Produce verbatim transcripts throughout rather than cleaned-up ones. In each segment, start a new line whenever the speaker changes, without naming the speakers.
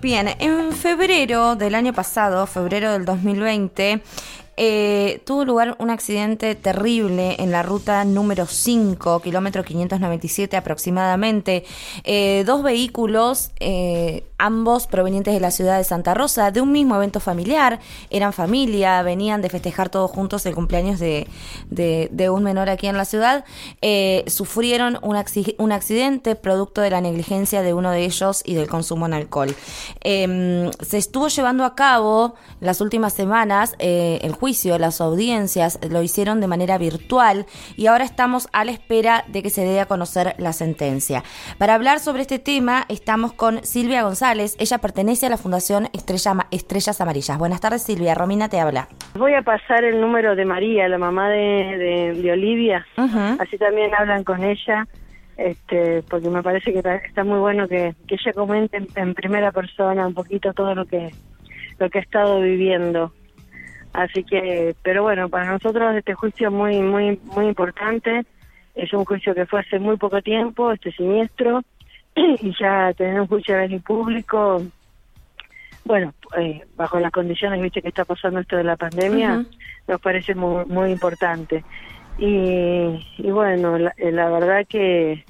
Bien, en febrero del año pasado, febrero del dos mil veinte, eh, tuvo lugar un accidente terrible en la ruta número cinco, kilómetro quinientos noventa y siete aproximadamente. Eh, dos vehículos, eh, ambos provenientes de la ciudad de Santa Rosa, de un mismo evento familiar, eran familia, venían de festejar todos juntos el cumpleaños de, de, de un menor aquí en la ciudad, eh, sufrieron un, acc- un accidente producto de la negligencia de uno de ellos y del consumo en alcohol. Eh, se estuvo llevando a cabo las últimas semanas eh, el juicio, las audiencias lo hicieron de manera virtual y ahora estamos a la espera de que se dé a conocer la sentencia. Para hablar sobre este tema estamos con Silvia González, ella pertenece a la Fundación Estrella, Estrellas Amarillas. Buenas tardes, Silvia, Romina te habla.
Voy a pasar el número de María, la mamá de, de, de Olivia, uh-huh. Así también hablan con ella, este, porque me parece que está, está muy bueno que, que ella comente en, en primera persona un poquito todo lo que, lo que ha estado viviendo. Así que, pero bueno, para nosotros este juicio es muy, muy, muy importante. Es un juicio que fue hace muy poco tiempo, este siniestro, y ya tener un juicio en el público, bueno, eh, bajo las condiciones, viste, que está pasando esto de la pandemia, uh-huh. Nos parece muy, muy importante. Y, y bueno, la, la verdad que,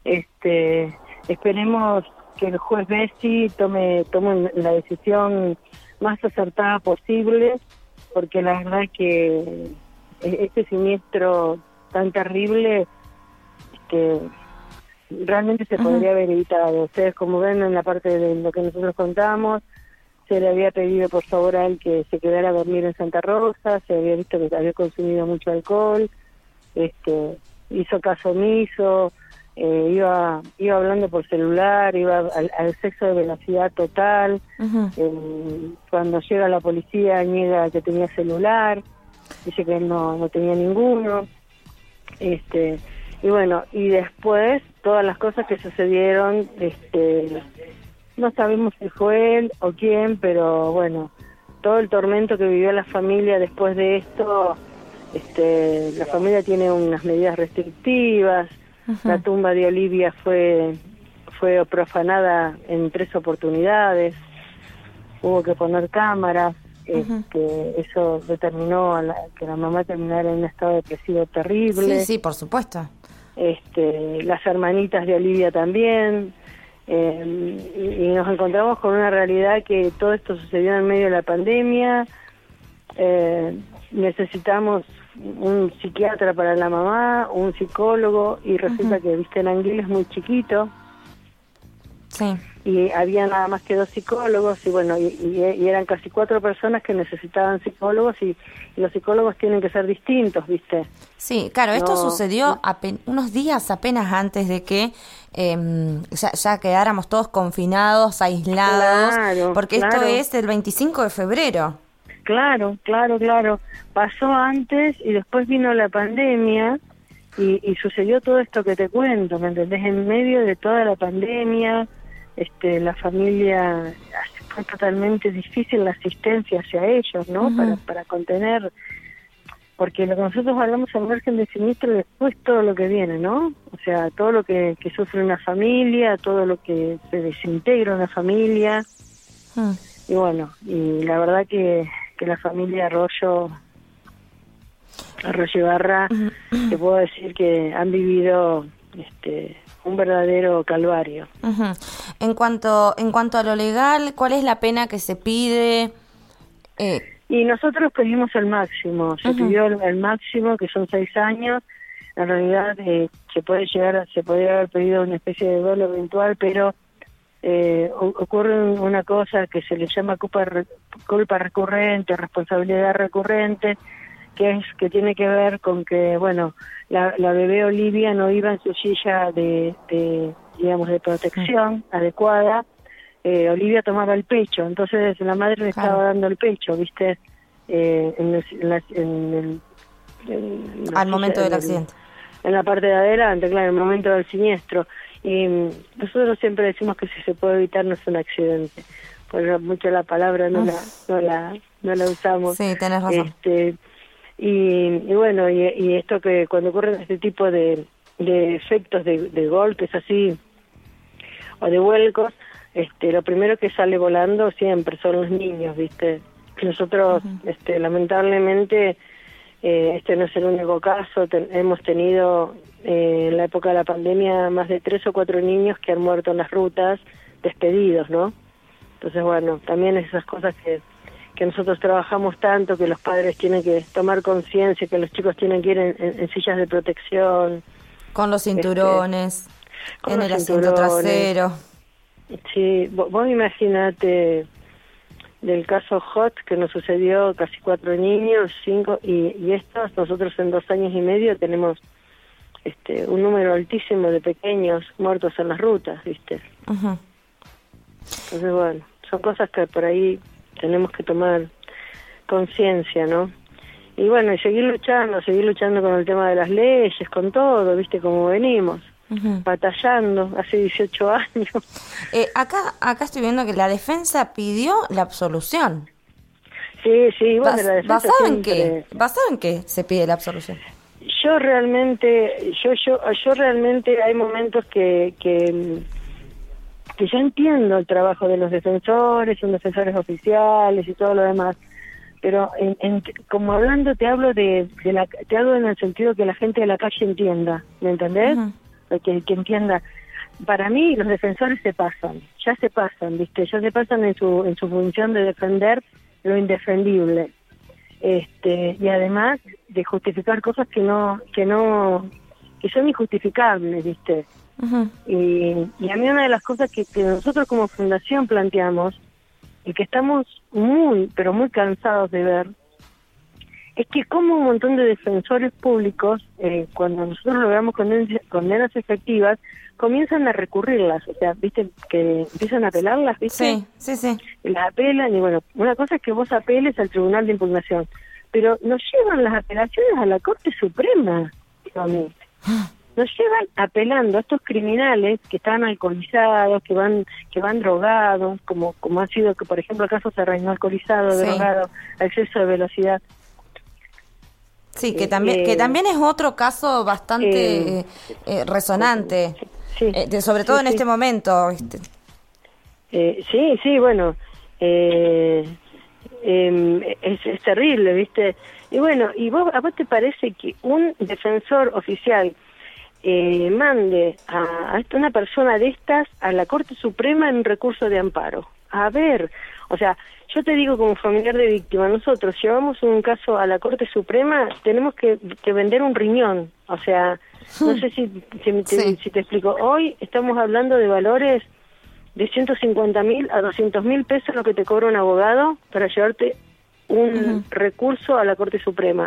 este, esperemos que el juez Bessi tome, tome la decisión más acertada posible, porque la verdad que este siniestro tan terrible que realmente se uh-huh. podría haber evitado. Ustedes, como ven en la parte de lo que nosotros contamos, se le había pedido por favor a él que se quedara a dormir en Santa Rosa, se había visto que había consumido mucho alcohol, este, hizo caso omiso, eh, iba iba hablando por celular, iba al, al sexo de velocidad total. Uh-huh. Eh, cuando llega la policía niega que tenía celular, dice que él no, no tenía ninguno. Este, y bueno, y después todas las cosas que sucedieron, este, no sabemos si fue él o quién, pero bueno, todo el tormento que vivió la familia después de esto, este, la familia tiene unas medidas restrictivas. Uh-huh. La tumba de Olivia fue fue profanada en tres oportunidades, hubo que poner cámaras, uh-huh. este, eso determinó a la, que la mamá terminara en un estado depresivo terrible.
Sí, sí, por supuesto.
Este, las hermanitas de Olivia también, eh, y, y nos encontramos con una realidad que todo esto sucedió en medio de la pandemia. Eh, necesitamos un psiquiatra para la mamá, un psicólogo, y resulta uh-huh. que, viste, el Anguil es muy chiquito.
Sí.
Y había nada más que dos psicólogos, y bueno, y, y, y eran casi cuatro personas que necesitaban psicólogos, y, y los psicólogos tienen que ser distintos, ¿viste?
Sí, claro, esto no, sucedió apen- unos días apenas antes de que eh, ya, ya quedáramos todos confinados, aislados,
claro,
porque
claro.
Esto es el veinticinco de febrero.
Claro, claro, claro. Pasó antes y después vino la pandemia y, y sucedió todo esto que te cuento, ¿me entendés? En medio de toda la pandemia, este, la familia, fue totalmente difícil la asistencia hacia ellos, ¿no? Uh-huh. Para, para contener, porque lo que nosotros hablamos al margen de siniestro, después todo lo que viene, ¿no? O sea, todo lo que, que sufre una familia, todo lo que se desintegra una familia. Uh-huh. Y bueno, y la verdad que que la familia Arroyo, Arroyo Ibarra, uh-huh. te puedo decir que han vivido este un verdadero calvario.
Uh-huh. En cuanto en cuanto a lo legal, ¿cuál es la pena que se pide?
Eh... Y nosotros pedimos el máximo, se uh-huh. pidió el, el máximo, que son seis años. En realidad eh, se puede llegar, se podría haber pedido una especie de dolo eventual, pero Eh, ocurre una cosa que se le llama culpa, culpa recurrente, responsabilidad recurrente, que es que tiene que ver con que, bueno, la, la bebé Olivia no iba en su silla de, de digamos, de protección sí. adecuada. eh, Olivia tomaba el pecho, entonces la madre le claro. estaba dando el pecho, ¿viste? Eh, en el, en la, en el, en la
al
silla,
momento del
en
accidente.
El, en la parte de adelante, claro, en el momento del siniestro. Y nosotros siempre decimos que si se puede evitar no es un accidente, porque mucho la palabra no la no la no la usamos.
Sí, tenés razón.
Este, y, y bueno, y, y esto que cuando ocurren este tipo de, de efectos de, de golpes así o de vuelcos, este, lo primero que sale volando siempre son los niños, ¿viste? Nosotros, uh-huh. este, lamentablemente, eh, este no es el único caso, ten, hemos tenido eh, en la época de la pandemia más de tres o cuatro niños que han muerto en las rutas, despedidos, ¿no? Entonces, bueno, también esas cosas que, que nosotros trabajamos tanto, que los padres tienen que tomar conciencia, que los chicos tienen que ir en, en, en sillas de protección.
Con los cinturones, este, con en los el asiento trasero.
Sí, vos, vos imaginate del caso Hot, que nos sucedió casi cuatro niños, cinco, y, y estos, nosotros en dos años y medio tenemos este un número altísimo de pequeños muertos en las rutas, ¿viste?
Uh-huh.
Entonces, bueno, son cosas que por ahí tenemos que tomar conciencia, ¿no? Y bueno, y seguir luchando, seguir luchando con el tema de las leyes, con todo, ¿viste? Como venimos, uh-huh. batallando hace dieciocho años.
Eh, acá acá estoy viendo que la defensa pidió la absolución.
Sí, sí, bueno,
Bas-
la defensa
¿Basado
siempre...
en qué? ¿Basado en qué se pide la absolución?
Yo realmente, yo yo yo realmente hay momentos que... que que yo entiendo el trabajo de los defensores, son defensores oficiales y todo lo demás, pero en, en, como hablando te hablo de, de la, te hablo en el sentido que la gente de la calle entienda, ¿me entendés? Uh-huh. Que, que entienda. Para mí los defensores se pasan, ya se pasan, ¿viste? Ya se pasan en su en su función de defender lo indefendible, este y además de justificar cosas que no que no que son injustificables, ¿viste? Uh-huh. Y, y a mí una de las cosas que, que nosotros como fundación planteamos y que estamos muy, pero muy cansados de ver, es que como un montón de defensores públicos, eh, cuando nosotros logramos condenas, condenas efectivas, comienzan a recurrirlas, o sea, viste, que empiezan a apelarlas, viste,
sí, sí, sí,
y las apelan, y bueno, una cosa es que vos apeles al Tribunal de Impugnación, pero nos llevan las apelaciones a la Corte Suprema, a mí. Nos llevan apelando a estos criminales que están alcoholizados, que van que van drogados, como como ha sido que por ejemplo el caso Serrano, alcoholizado, sí. drogado, a exceso de velocidad.
Sí, que también eh, que también es otro caso bastante eh, eh, resonante, sí, eh, de, sobre todo sí, en sí. este momento. ¿Viste?
Eh, sí, sí, bueno, eh, eh, es, es terrible, ¿viste? Y bueno, ¿y vos, a vos te parece que un defensor oficial Eh, mande a, a una persona de estas a la Corte Suprema en un recurso de amparo? A ver, o sea, yo te digo como familiar de víctima, nosotros llevamos un caso a la Corte Suprema, tenemos que, que vender un riñón, o sea, no sé si, si, te, sí. si te explico, hoy estamos hablando de valores de ciento cincuenta mil a doscientos mil pesos lo que te cobra un abogado para llevarte un uh-huh. recurso a la Corte Suprema.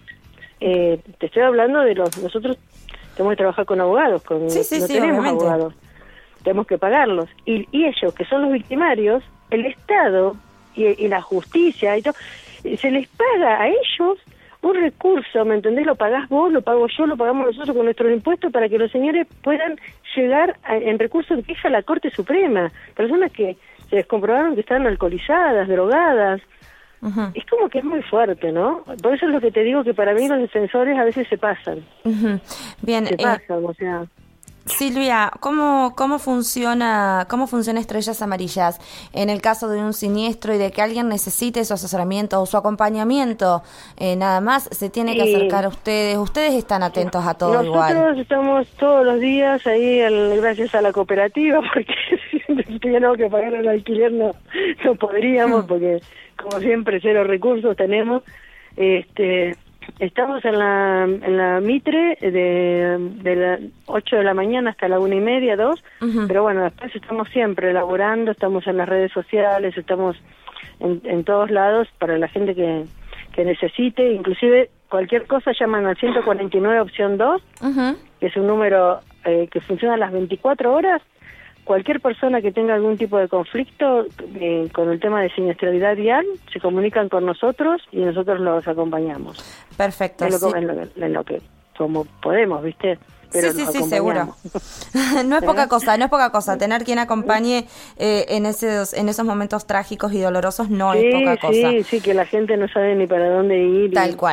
Eh, te estoy hablando de los, nosotros tenemos que trabajar con abogados, con,
sí, sí,
no
sí,
tenemos
obviamente.
abogados, tenemos que pagarlos. Y, y ellos, que son los victimarios, el Estado y, y la justicia, y todo, se les paga a ellos un recurso, ¿me entendés? Lo pagás vos, lo pago yo, lo pagamos nosotros con nuestros impuestos para que los señores puedan llegar a, en recursos de queja a la Corte Suprema. Personas que se les comprobaron que estaban alcoholizadas, drogadas. Uh-huh. Es como que es muy fuerte, ¿no? Por eso es lo que te digo, que para mí los defensores a veces se pasan.
Uh-huh. Bien,
se
eh,
pasan, o sea...
Silvia, ¿cómo, cómo funciona cómo funciona Estrellas Amarillas en el caso de un siniestro y de que alguien necesite su asesoramiento o su acompañamiento? Eh, nada más, se tiene que
sí.
acercar a ustedes. Ustedes están atentos a todo
Nosotros
igual.
Nosotros estamos todos los días ahí, el, gracias a la cooperativa, porque si tuviéramos que pagar el alquiler no, no podríamos, porque como siempre cero recursos tenemos. Este... Estamos en la en la Mitre de, de las ocho de la mañana hasta la una y media, dos, uh-huh. pero bueno, después estamos siempre elaborando, estamos en las redes sociales, estamos en, en todos lados para la gente que, que necesite, inclusive cualquier cosa llaman al ciento cuarenta y nueve opción dos, uh-huh. que es un número eh, que funciona a las veinticuatro horas. Cualquier persona que tenga algún tipo de conflicto eh, con el tema de siniestralidad vial, se comunican con nosotros y nosotros los acompañamos.
Perfecto.
En lo,
sí.
en lo, en lo que, como podemos, ¿viste? Pero
sí, sí, sí, seguro. No es ¿Eh? poca cosa, no es poca cosa. Tener quien acompañe eh, en esos en esos momentos trágicos y dolorosos no
sí,
es poca cosa.
Sí, sí, que la gente no sabe ni para dónde ir.
Tal
y,
cual.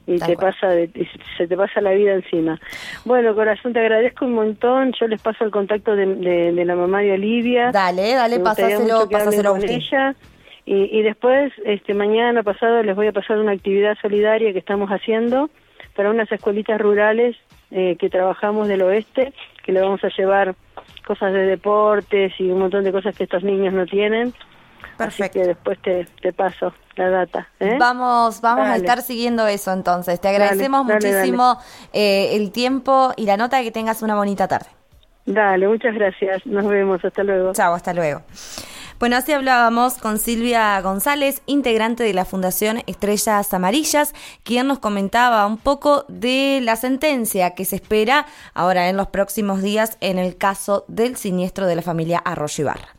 y
Tal
te
cual.
pasa de, y se te pasa la vida encima. Bueno, corazón, te agradezco un montón. Yo les paso el contacto de, de, de la mamá de Olivia.
Dale, dale,
Me gustaría
pasáselo,
mucho que hablen
pasáselo a
con
Agustín.
ella. Y, y después, este mañana pasado, les voy a pasar una actividad solidaria que estamos haciendo para unas escuelitas rurales eh, que trabajamos del oeste, que le vamos a llevar cosas de deportes y un montón de cosas que estos niños no tienen.
Perfecto.
Así que después te, te paso la data. ¿eh?
Vamos, vamos a
Dale.
estar siguiendo eso entonces. Te agradecemos
Dale, dale,
muchísimo eh, el tiempo y la nota, que tengas una bonita tarde.
Dale, muchas gracias. Nos vemos. Hasta luego.
Chao, hasta luego. Bueno, así hablábamos con Silvia González, integrante de la Fundación Estrellas Amarillas, quien nos comentaba un poco de la sentencia que se espera ahora en los próximos días en el caso del siniestro de la familia Arroyo Ibarra.